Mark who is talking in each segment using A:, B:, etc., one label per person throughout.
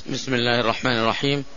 A: بسم الله الرحمن الرحيم.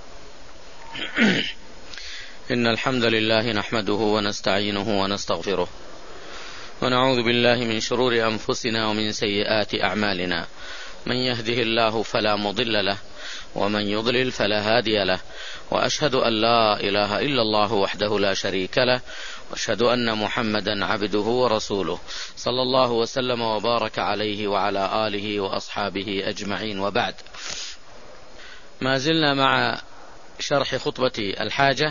A: إن الحمد لله نحمده ونستعينه ونستغفره ونعوذ بالله من شرور أنفسنا ومن سيئات أعمالنا. من يهده الله فلا مضل له ومن يضلل فلا هادي له، وأشهد أن لا إله إلا الله وحده لا شريك له، وأشهد أن محمدا عبده ورسوله صلى الله وسلم وبارك عليه وعلى آله وأصحابه أجمعين، وبعد. ما زلنا مع شرح خطبة الحاجة،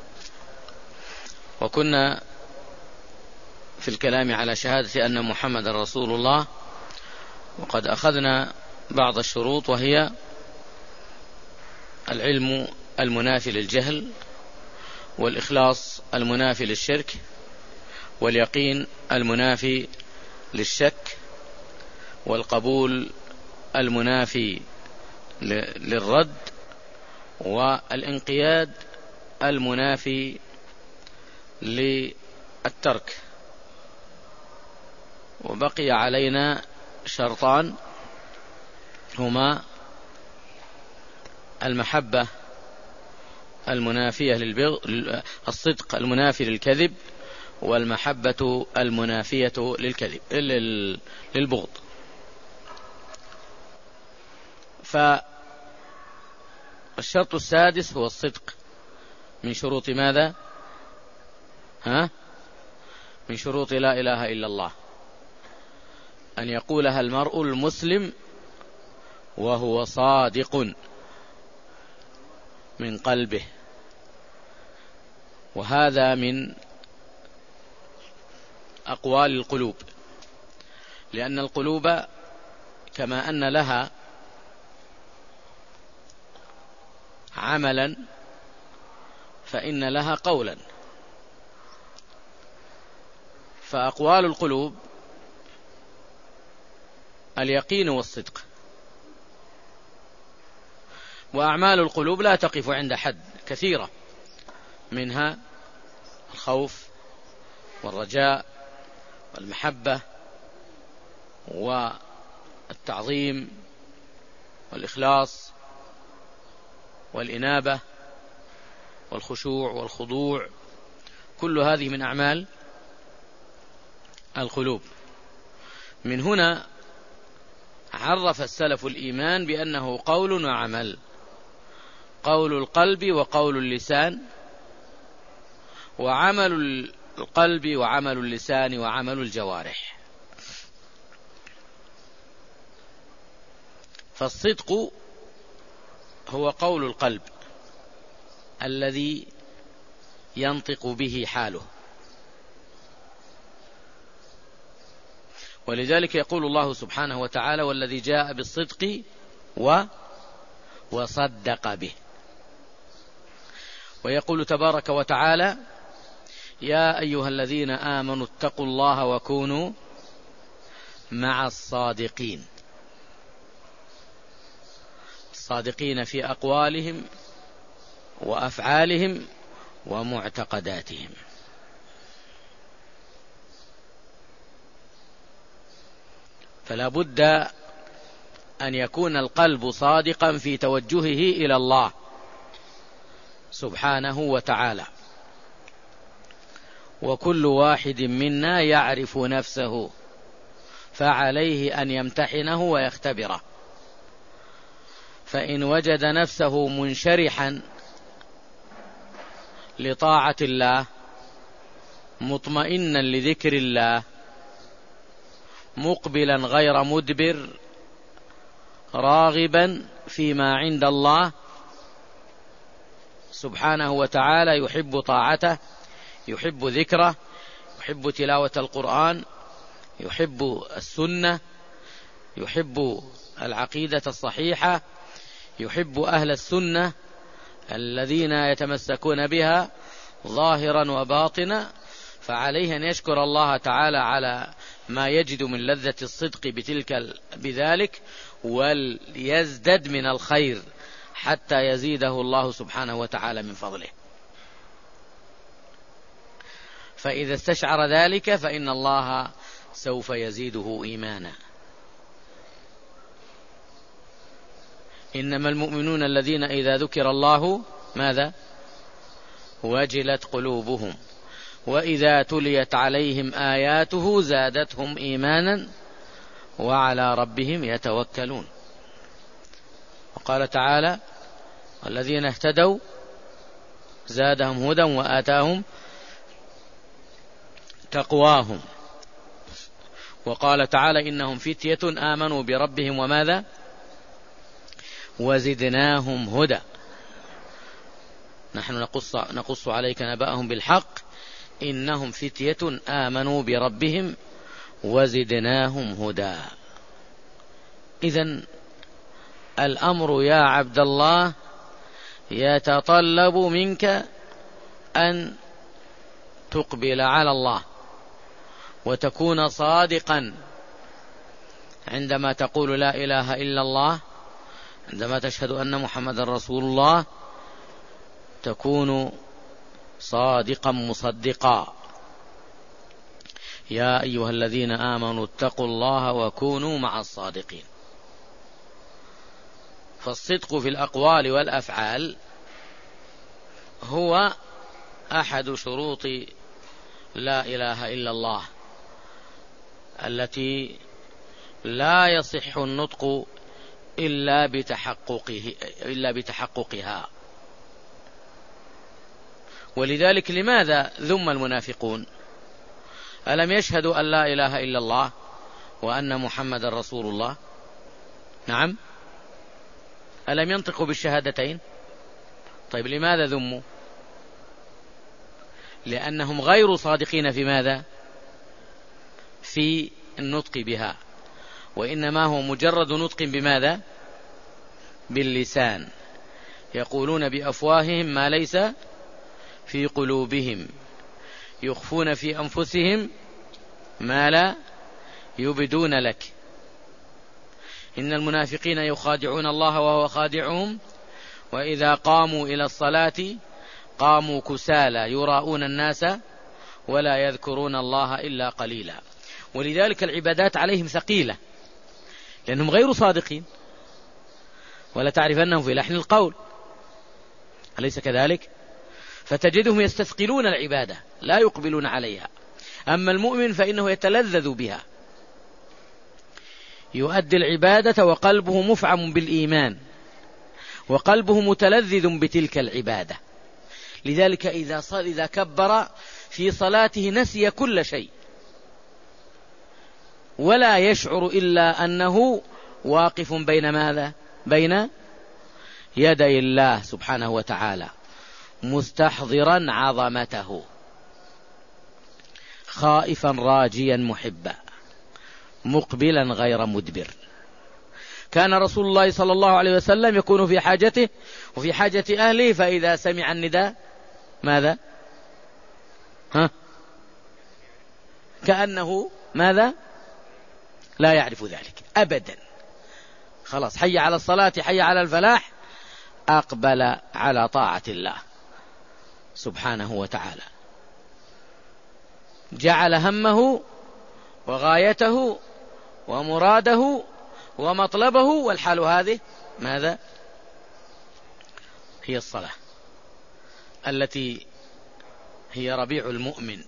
A: وكنا في الكلام على شهادة أن محمد رسول الله، وقد أخذنا بعض الشروط، وهي العلم المنافي للجهل، والإخلاص المنافي للشرك، واليقين المنافي للشك، والقبول المنافي للرد، والانقياد المنافي للترك. وبقي علينا شرطان، هما المحبة المنافية الصدق المنافي للكذب، والمحبة المنافية للبغض. فالشرط السادس هو الصدق، من شروط ماذا؟ من شروط لا إله إلا الله، أن يقولها المرء المسلم وهو صادق من قلبه، وهذا من أقوال القلوب، لأن القلوب كما أن لها عملا فإن لها قولا. فأقوال القلوب اليقين والصدق، وأعمال القلوب لا تقف عند حد، كثيرة، منها الخوف والرجاء والمحبة والتعظيم والإخلاص والإنابة والخشوع والخضوع، كل هذه من أعمال القلوب. من هنا عرف السلف الإيمان بأنه قول وعمل، قول القلب وقول اللسان، وعمل القلب وعمل اللسان وعمل الجوارح. فالصدق هو قول القلب الذي ينطق به حاله، ولذلك يقول الله سبحانه وتعالى: والذي جاء بالصدق وصدق به. ويقول تبارك وتعالى: يا أيها الذين آمنوا اتقوا الله وكونوا مع الصادقين، الصادقين في أقوالهم وأفعالهم ومعتقداتهم. فلا بد أن يكون القلب صادقا في توجهه إلى الله سبحانه وتعالى. وكل واحد منا يعرف نفسه، فعليه أن يمتحنه ويختبره. فإن وجد نفسه منشرحا لطاعة الله، مطمئنا لذكر الله، مقبلا غير مدبر، راغبا فيما عند الله سبحانه وتعالى، يحب طاعته، يحب ذكره، يحب تلاوة القرآن، يحب السنة، يحب العقيدة الصحيحة، يحب أهل السنة الذين يتمسكون بها ظاهرا وباطنا، فعليه أن يشكر الله تعالى على ما يجد من لذة الصدق بذلك، وليزدد من الخير حتى يزيده الله سبحانه وتعالى من فضله. فإذا استشعر ذلك فإن الله سوف يزيده إيمانا. إنما المؤمنون الذين إذا ذكر الله ماذا؟ وجلت قلوبهم وإذا تليت عليهم آياته زادتهم إيمانا وعلى ربهم يتوكلون. وقال تعالى: الذين اهتدوا زادهم هدى وآتاهم تقواهم. وقال تعالى: إنهم فتية آمنوا بربهم وماذا؟ وزدناهم هدى. نحن نقص عليك نبأهم بالحق إنهم فتية آمنوا بربهم وزدناهم هدى. إذن الأمر يا عبد الله يتطلب منك أن تقبل على الله وتكون صادقا عندما تقول لا إله إلا الله، عندما تشهد أن محمد رسول الله تكون صادقا مصدقا. يا أيها الذين آمنوا اتقوا الله وكونوا مع الصادقين. فالصدق في الأقوال والأفعال هو أحد شروط لا إله إلا الله التي لا يصح النطق إلا بتحققها. ولذلك لماذا ذم المنافقون؟ ألم يشهدوا أن لا إله إلا الله وأن محمد رسول الله؟ نعم، ألم ينطقوا بالشهادتين؟ طيب لماذا ذموا؟ لأنهم غير صادقين في ماذا؟ في النطق بها، وإنما هو مجرد نطق بماذا؟ باللسان. يقولون بأفواههم ما ليس في قلوبهم، يخفون في أنفسهم ما لا يبدون لك. إن المنافقين يخادعون الله وهو خادعهم وإذا قاموا إلى الصلاة قاموا كسالى يراءون الناس ولا يذكرون الله إلا قليلا. ولذلك العبادات عليهم ثقيلة لأنهم غير صادقين، ولا تعرفنهم في لحن القول، أليس كذلك؟ فتجدهم يستثقلون العبادة لا يقبلون عليها. أما المؤمن فإنه يتلذذ بها، يؤدي العبادة وقلبه مفعم بالإيمان وقلبه متلذذ بتلك العبادة. لذلك إذا كبر في صلاته نسي كل شيء ولا يشعر إلا أنه واقف بين ماذا؟ بين يدي الله سبحانه وتعالى مستحضرا عظمته خائفا راجيا محبا مقبلا غير مدبر. كان رسول الله صلى الله عليه وسلم يكون في حاجته وفي حاجة أهله، فإذا سمع النداء ماذا؟ كأنه ماذا؟ لا يعرف ذلك أبدا. خلاص، حي على الصلاة حي على الفلاح، أقبل على طاعة الله سبحانه وتعالى، جعل همه وغايته ومراده ومطلبه، والحال هذه ماذا؟ هي الصلاة التي هي ربيع المؤمن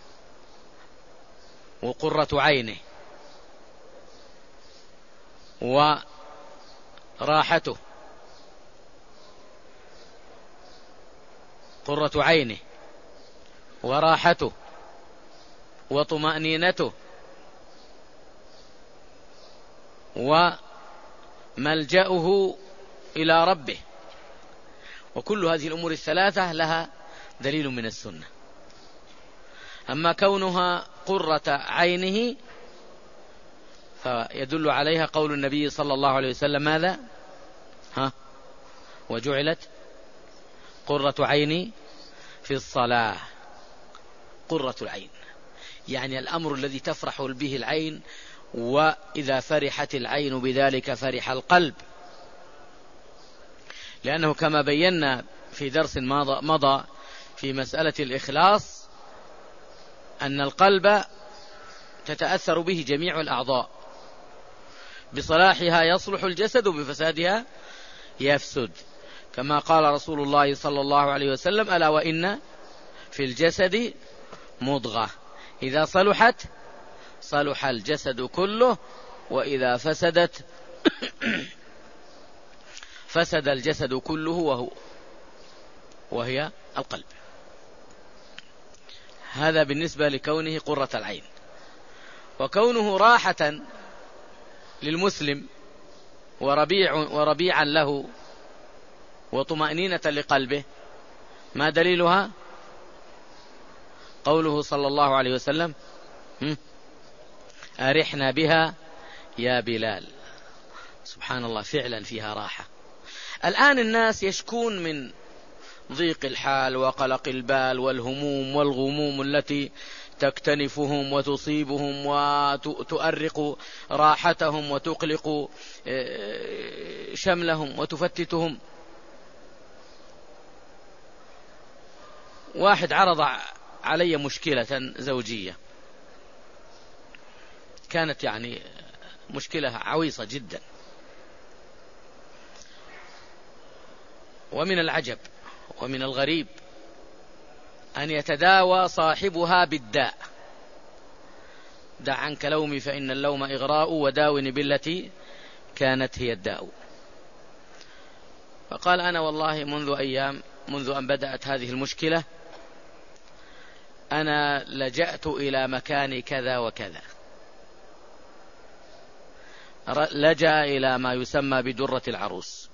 A: وقرة عينه وراحته، قرة عينه وراحته وطمأنينته وملجأه إلى ربه. وكل هذه الأمور الثلاثة لها دليل من السنة. أما كونها قرة عينه فيدل عليها قول النبي صلى الله عليه وسلم ماذا؟ وجعلت قرة عيني في الصلاة. قرة العين يعني الأمر الذي تفرح به العين، وإذا فرحت العين بذلك فرح القلب. لأنه كما بينا في درس مضى في مسألة الإخلاص أن القلب تتأثر به جميع الأعضاء، بصلاحها يصلح الجسد وبفسادها يفسد، كما قال رسول الله صلى الله عليه وسلم: ألا وإن في الجسد مضغة إذا صلحت صلح الجسد كله، وإذا فسدت فسد الجسد كله وهي القلب. هذا بالنسبة لكونه قرة العين. وكونه راحة للمسلم وربيعا له وطمأنينة لقلبه، ما دليلها؟ قوله صلى الله عليه وسلم: أرحنا بها يا بلال. سبحان الله، فعلا فيها راحة. الآن الناس يشكون من ضيق الحال وقلق البال والهموم والغموم التي تكتنفهم وتصيبهم وتؤرق راحتهم وتقلق شملهم وتفتتهم. واحد عرض علي مشكلة زوجية، كانت يعني مشكلة عويصة جدا، ومن العجب ومن الغريب أن يتداوى صاحبها بالداء. دع عنك لومي فإن اللوم إغراء، وداوني بالتي كانت هي الداء. فقال: أنا والله منذ أن بدأت هذه المشكلة أنا لجأت إلى مكان كذا وكذا، لجأ إلى ما يسمى بدرة العروس.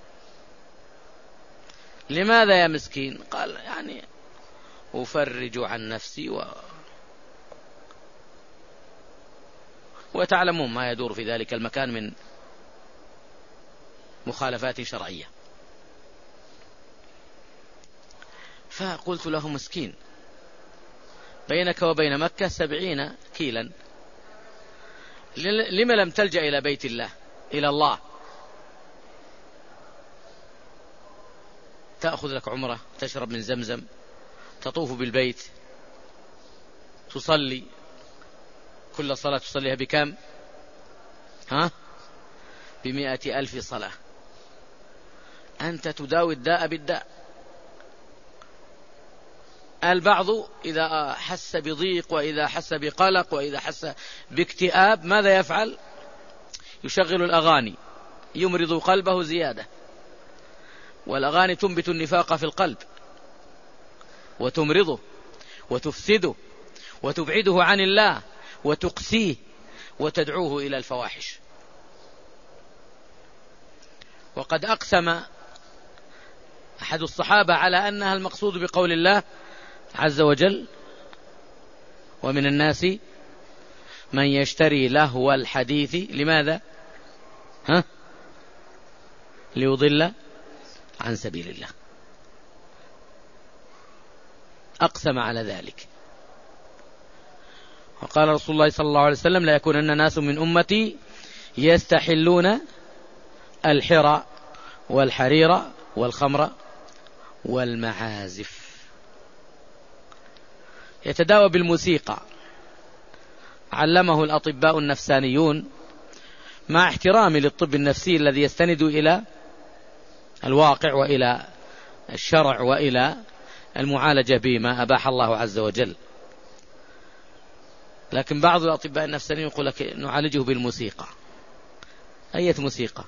A: لماذا يا مسكين؟ قال: يعني أفرج عن نفسي وتعلمون ما يدور في ذلك المكان من مخالفات شرعية. فقلت له: مسكين، بينك وبين مكة 70 كيلا، لما لم تلجأ إلى بيت الله، إلى الله؟ تأخذ لك عمرة، تشرب من زمزم، تطوف بالبيت، تصلي كل صلاة تصليها بكم؟ 100,000 صلاة. أنت تداوي الداء بالداء. البعض إذا حس بضيق وإذا حس بقلق وإذا حس باكتئاب ماذا يفعل؟ يشغل الأغاني، يمرض قلبه زيادة. والأغاني تنبت النفاق في القلب وتمرضه وتفسده وتبعده عن الله وتقسيه وتدعوه إلى الفواحش. وقد أقسم أحد الصحابة على أنها المقصود بقول الله عز وجل: ومن الناس من يشتري لهو الحديث. لماذا؟ ليضل عن سبيل الله. أقسم على ذلك. وقال رسول الله صلى الله عليه وسلم: لا يكونن ناس من أمتي يستحلون الحرى والحرير والخمر والمعازف. يتداوى بالموسيقى، علمه الأطباء النفسانيون مع احترامي للطب النفسي الذي يستند إلى الواقع وإلى الشرع وإلى المعالجة بما أباح الله عز وجل. لكن بعض الأطباء النفسانيين يقول لك نعالجه بالموسيقى. أية موسيقى؟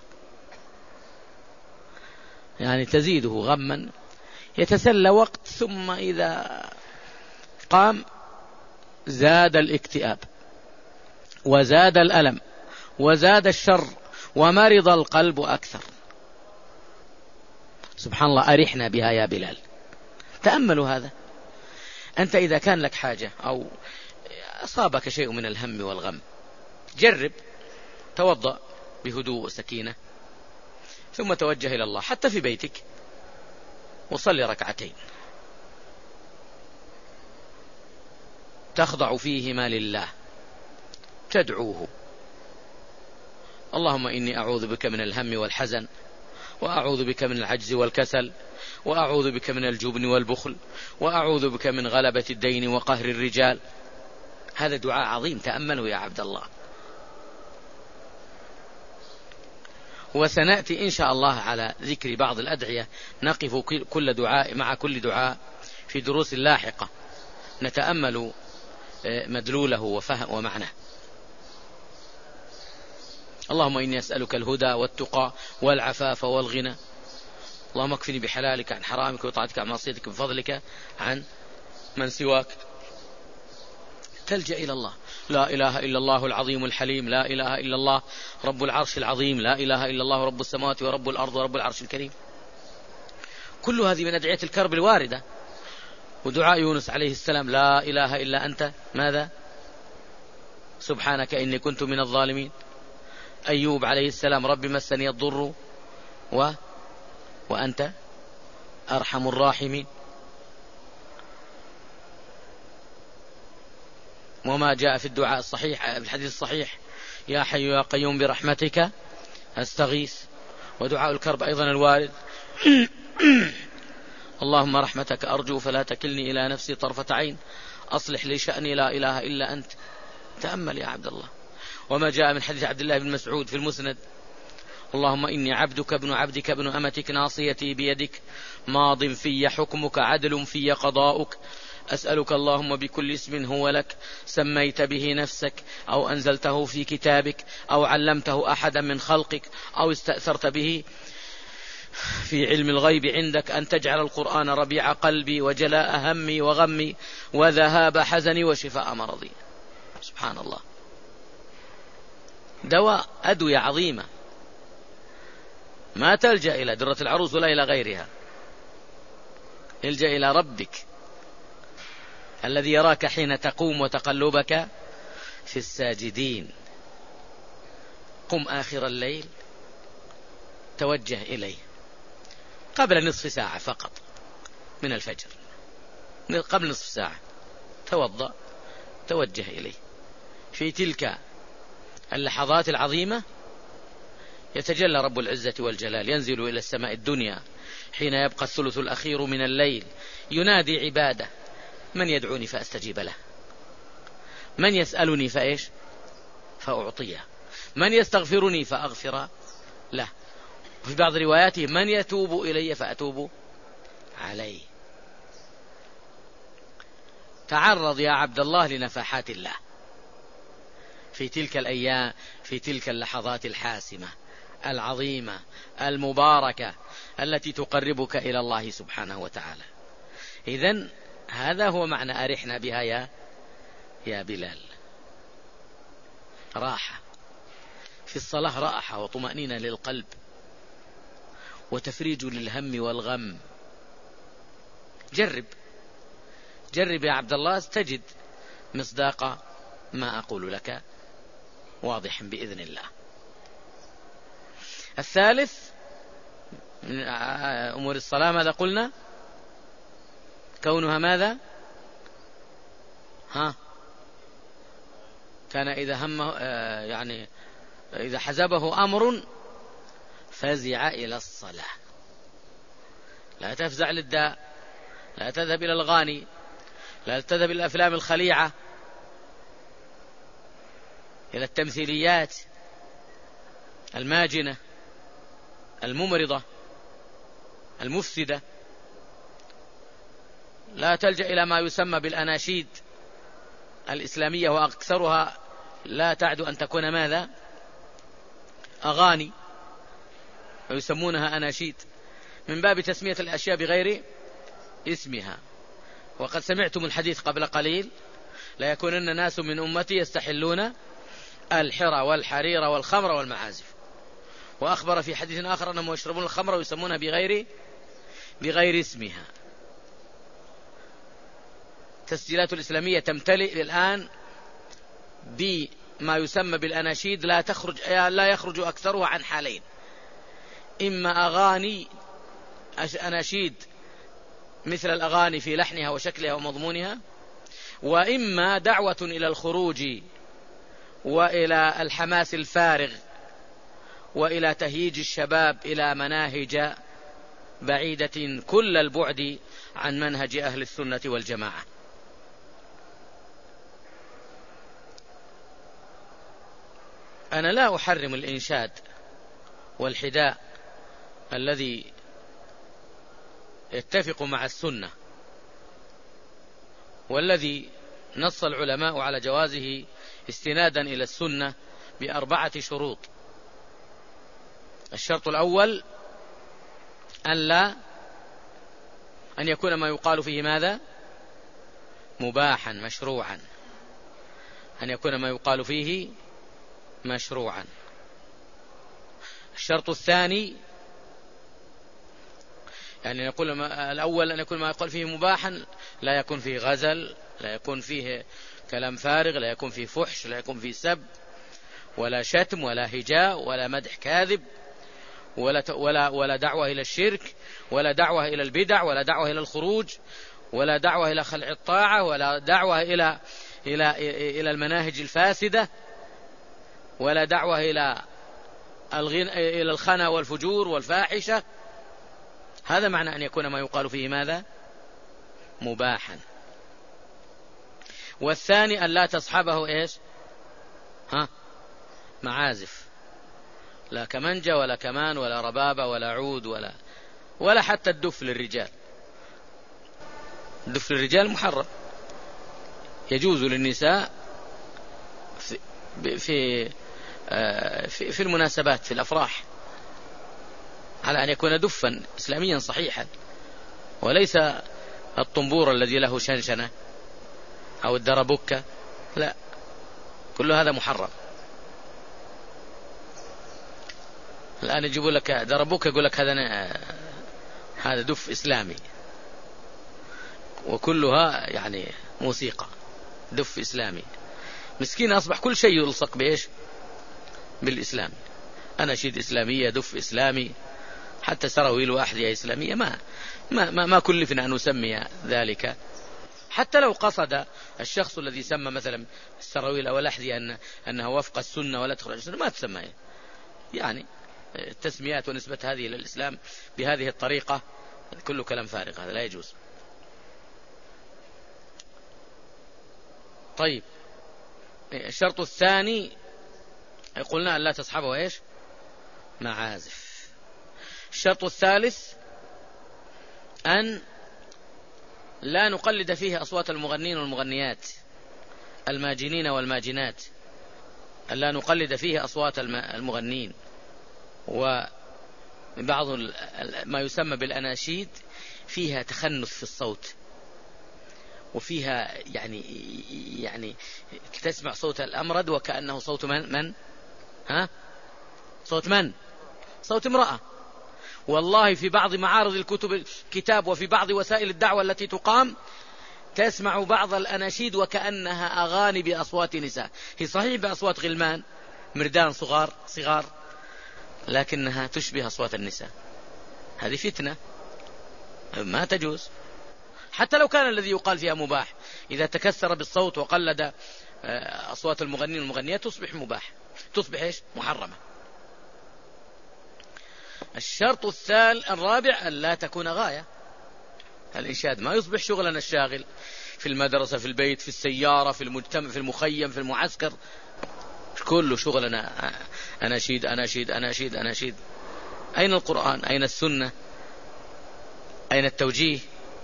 A: يعني تزيده غما، يتسلى وقت، ثم إذا قام زاد الاكتئاب وزاد الألم وزاد الشر ومرض القلب أكثر. سبحان الله، أرحنا بها يا بلال. تأملوا هذا. أنت إذا كان لك حاجة أو أصابك شيء من الهم والغم، جرب توضأ بهدوء وسكينة، ثم توجه إلى الله حتى في بيتك وصلي ركعتين تخضع فيهما لله، تدعوه: اللهم إني أعوذ بك من الهم والحزن، وأعوذ بك من العجز والكسل، وأعوذ بك من الجبن والبخل، وأعوذ بك من غلبة الدين وقهر الرجال. هذا دعاء عظيم، تأملوا يا عبد الله. وسنأتي إن شاء الله على ذكر بعض الأدعية، نقف كل دعاء مع كل دعاء في دروس لاحقة نتأمل مدلوله وفهم ومعناه. اللهم إني أسألك الهدى والتقى والعفاف والغنى، اللهم اكفني بحلالك عن حرامك وطاعتك عن معصيتك بفضلك عن من سواك. تلجأ إلى الله. لا إله إلا الله العظيم الحليم، لا إله إلا الله رب العرش العظيم، لا إله إلا الله رب السماوات ورب الأرض ورب العرش الكريم. كل هذه من أدعية الكرب الواردة. ودعاء يونس عليه السلام: لا إله إلا أنت ماذا؟ سبحانك إني كنت من الظالمين. أيوب عليه السلام: رب مسني الضر وأنت أرحم الراحمين. وما جاء في الدعاء الصحيح في الحديث الصحيح: يا حي يا قيوم برحمتك أستغيث. ودعاء الكرب أيضا الوارد: اللهم رحمتك أرجو فلا تكلني إلى نفسي طرفة عين، أصلح لي شأني لا إله إلا أنت. تأمل يا عبد الله. وما جاء من حديث عبد الله بن مسعود في المسند: اللهم إني عبدك ابن عبدك ابن أمتك ناصيتي بيدك ماض في حكمك عدل في قضاؤك، أسألك اللهم بكل اسم هو لك سميت به نفسك أو أنزلته في كتابك أو علمته أحدا من خلقك أو استأثرت به في علم الغيب عندك أن تجعل القرآن ربيع قلبي وجلاء همي وغمي وذهاب حزني وشفاء مرضي. سبحان الله. دواء أدوية عظيمة، ما تلجأ إلى درة العروس ولا إلى غيرها، الجأ إلى ربك الذي يراك حين تقوم وتقلبك في الساجدين. قم آخر الليل توجه إليه قبل نصف ساعة فقط من الفجر، قبل نصف ساعة توضأ توجه إليه. في تلك اللحظات العظيمة يتجلى رب العزة والجلال، ينزل إلى السماء الدنيا حين يبقى الثلث الأخير من الليل، ينادي عباده: من يدعوني فأستجيب له، من يسألني فإيش فأعطيه، من يستغفرني فأغفر له. وفي بعض رواياته: من يتوب إلي فأتوب عليه. تعرض يا عبد الله لنفحات الله في تلك الأيام، في تلك اللحظات الحاسمة العظيمة المباركة التي تقربك إلى الله سبحانه وتعالى. إذن هذا هو معنى أرحنا بها يا بلال. راحة في الصلاة، راحة وطمأنينة للقلب وتفريج للهم والغم. جرب يا عبد الله، تجد مصداق ما أقول لك واضح بإذن الله. الثالث من أمور الصلاة ماذا قلنا؟ كونها ماذا؟ كان إذا همه يعني إذا حزبه أمر فزع إلى الصلاة. لا تفزع للداء، لا تذهب إلى الغاني، لا تذهب إلى الأفلام الخليعة، إلى التمثيليات الماجنة الممرضة المفسدة. لا تلجأ إلى ما يسمى بالأناشيد الإسلامية، وأكثرها لا تعد أن تكون ماذا؟ أغاني، ويسمونها أناشيد من باب تسمية الأشياء بغير اسمها. وقد سمعتم الحديث قبل قليل: لا يكونن ناس من أمتي يستحلون الحرى والحرير والخمر والمعازف. وأخبر في حديث آخر أنهم يشربون الخمر ويسمونها بغير اسمها. التسجيلات الإسلامية تمتلئ الآن بما يسمى بالأناشيد، لا يخرج أكثرها عن حالين: إما أغاني أناشيد مثل الأغاني في لحنها وشكلها ومضمونها، وإما دعوة إلى الخروج وإلى الحماس الفارغ وإلى تهييج الشباب إلى مناهج بعيدة كل البعد عن منهج أهل السنة والجماعة. أنا لا أحرم الإنشاد والحداء الذي يتفق مع السنة، والذي نص العلماء على جوازه استنادا إلى السنة ب4 شروط. الشرط الأول أن يكون ما يقال فيه ماذا؟ مباحا مشروعا، أن يكون ما يقال فيه مشروعا. الشرط الثاني يعني نقول الأول أن يكون ما يقال فيه مباحا، لا يكون فيه غزل، لا يكون فيه كلام فارغ، لا يكون فيه فحش، لا يكون فيه سب ولا شتم ولا هجاء ولا مدح كاذب ولا دعوة إلى الشرك ولا دعوة إلى البدع ولا دعوة إلى الخروج ولا دعوة إلى خلع الطاعة ولا دعوة إلى المناهج الفاسدة ولا دعوة إلى الخنا والفجور والفاحشة. هذا معنى أن يكون ما يقال فيه ماذا؟ مباحا. والثاني أن لا تصحبه إيش؟ معازف، لا كمنجة ولا كمان ولا ربابة ولا عود ولا حتى الدف للرجال. الدف للرجال محرم، يجوز للنساء في المناسبات، في الأفراح، على أن يكون دفا إسلاميا صحيحا، وليس الطنبور الذي له شنشنة أو الدربكة، لا، كل هذا محرم. الآن يجيبوا لك دربوك يقول لك هذا دف إسلامي، وكلها يعني موسيقى، دف إسلامي. مسكين أصبح كل شيء يلصق بإيش؟ بالإسلام. أناشيد إسلامية، دف إسلامي، حتى سراويل وأحذية إسلامية. ما كلفنا أن نسمي ذلك. حتى لو قصد الشخص الذي سمى مثلا السراويل أو الأحذية أنها وفق السنة ولا تخرج السنة، ما تسمى يعني التسميات ونسبة هذه إلى الإسلام بهذه الطريقة كله كلام فارغ، هذا لا يجوز. طيب، الشرط الثاني قلنا أن لا تصحبه إيش؟ معازف. الشرط الثالث أن لا نقلد فيه أصوات المغنين والمغنيات، الماجنين والماجنات، أن لا نقلد فيه أصوات المغنين. وبعض ما يسمى بالأناشيد فيها تخنث في الصوت، وفيها يعني تسمع صوت الأمرد وكأنه صوت من؟ صوت من؟ صوت امرأة. والله في بعض معارض الكتاب وفي بعض وسائل الدعوة التي تقام تسمع بعض الأناشيد وكأنها أغاني بأصوات نساء، هي صحيح بأصوات غلمان مردان صغار، لكنها تشبه أصوات النساء. هذه فتنة ما تجوز، حتى لو كان الذي يقال فيها مباح. إذا تكثر بالصوت وقلد أصوات المغنين والمغنيات تصبح مباح، تصبح إيش؟ محرمة. الشرط الرابع أن لا تكون غاية. الإنشاد ما يصبح شغلنا الشاغل في المدرسة، في البيت، في السيارة، في المجتمع، في المخيم، في المعسكر، كله شغلنا أناشيد أناشيد أناشيد أناشيد. أين القرآن؟ أين السنة؟ أين التوجيه؟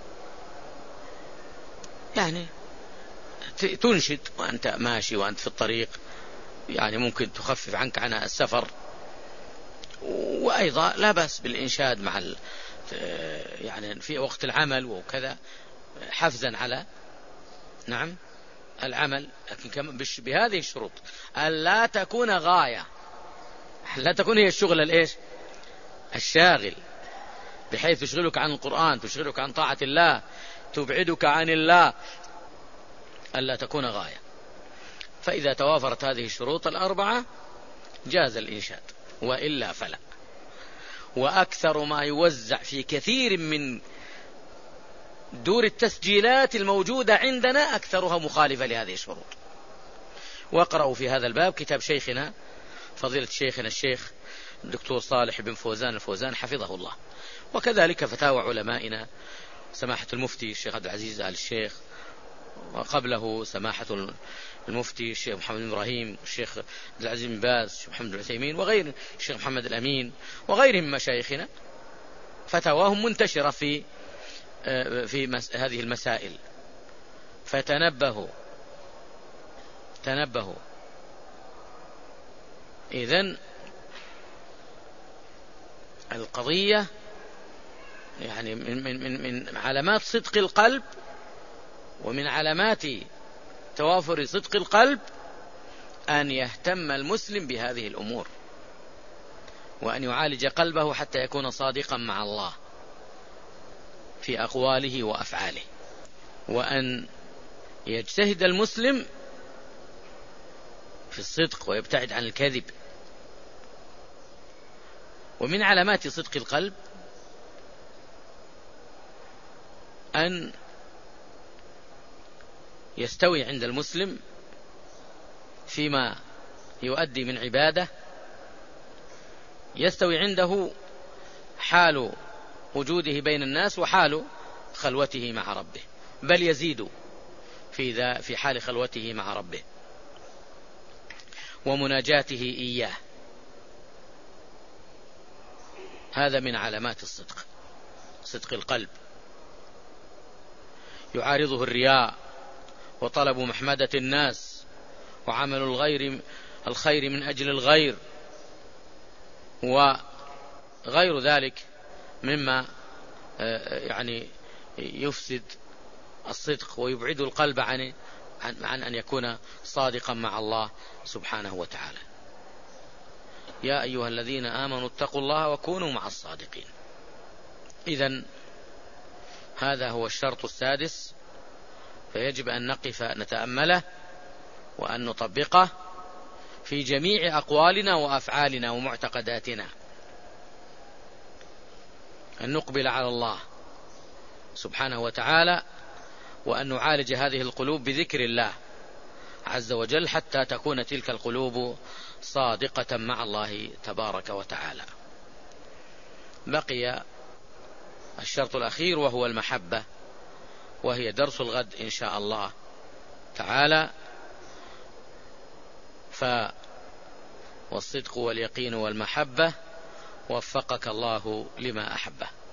A: يعني تنشد وأنت ماشي وأنت في الطريق، يعني ممكن تخفف عنك عن السفر. وأيضا لا بأس بالإنشاد مع يعني في وقت العمل وكذا، حفزا على العمل، لكن بهذه الشروط: ألا تكون غاية، لا تكون هي الشغل الإيش؟ الشاغل، بحيث تشغلك عن القرآن، تشغلك عن طاعة الله، تبعدك عن الله. ألا تكون غاية. فإذا توافرت هذه الشروط 4 جاز الإنشاد، وإلا فلا. وأكثر ما يوزع في كثير من دور التسجيلات الموجودة عندنا أكثرها مخالفة لهذه الشروط. واقرأوا في هذا الباب كتاب شيخنا فضيلة شيخنا الشيخ الدكتور صالح بن فوزان الفوزان حفظه الله، وكذلك فتاوى علمائنا سماحة المفتي الشيخ عبد العزيز آل الشيخ، وقبله سماحة المفتي الشيخ محمد بن إبراهيم، الشيخ عبد العزيز بن باز، الشيخ محمد بن عثيمين، وغير الشيخ محمد الأمين وغيرهم من مشايخنا، فتواهم منتشرة في هذه المسائل. فتنبهوا إذن القضية يعني من علامات صدق القلب ومن علامات توافر صدق القلب أن يهتم المسلم بهذه الأمور، وأن يعالج قلبه حتى يكون صادقا مع الله في أقواله وأفعاله، وأن يجتهد المسلم في الصدق ويبتعد عن الكذب. ومن علامات صدق القلب أن يستوي عند المسلم فيما يؤدي من عبادة، يستوي عنده حال وجوده بين الناس وحال خلوته مع ربه، بل يزيد في حال خلوته مع ربه ومناجاته إياه. هذا من علامات صدق القلب. يعارضه الرياء وطلب محمدة الناس وعمل الخير من أجل الغير وغير ذلك مما يعني يفسد الصدق ويبعد القلب عن أن يكون صادقا مع الله سبحانه وتعالى. يا أيها الذين آمنوا اتقوا الله وكونوا مع الصادقين. إذن هذا هو الشرط السادس، فيجب أن نقف نتأمله وأن نطبقه في جميع أقوالنا وأفعالنا ومعتقداتنا، أن نقبل على الله سبحانه وتعالى، وأن نعالج هذه القلوب بذكر الله عز وجل حتى تكون تلك القلوب صادقة مع الله تبارك وتعالى. بقي الشرط الأخير وهو المحبة، وهي درس الغد إن شاء الله تعالى. والصدق واليقين والمحبة، وفقك الله لما أحبه.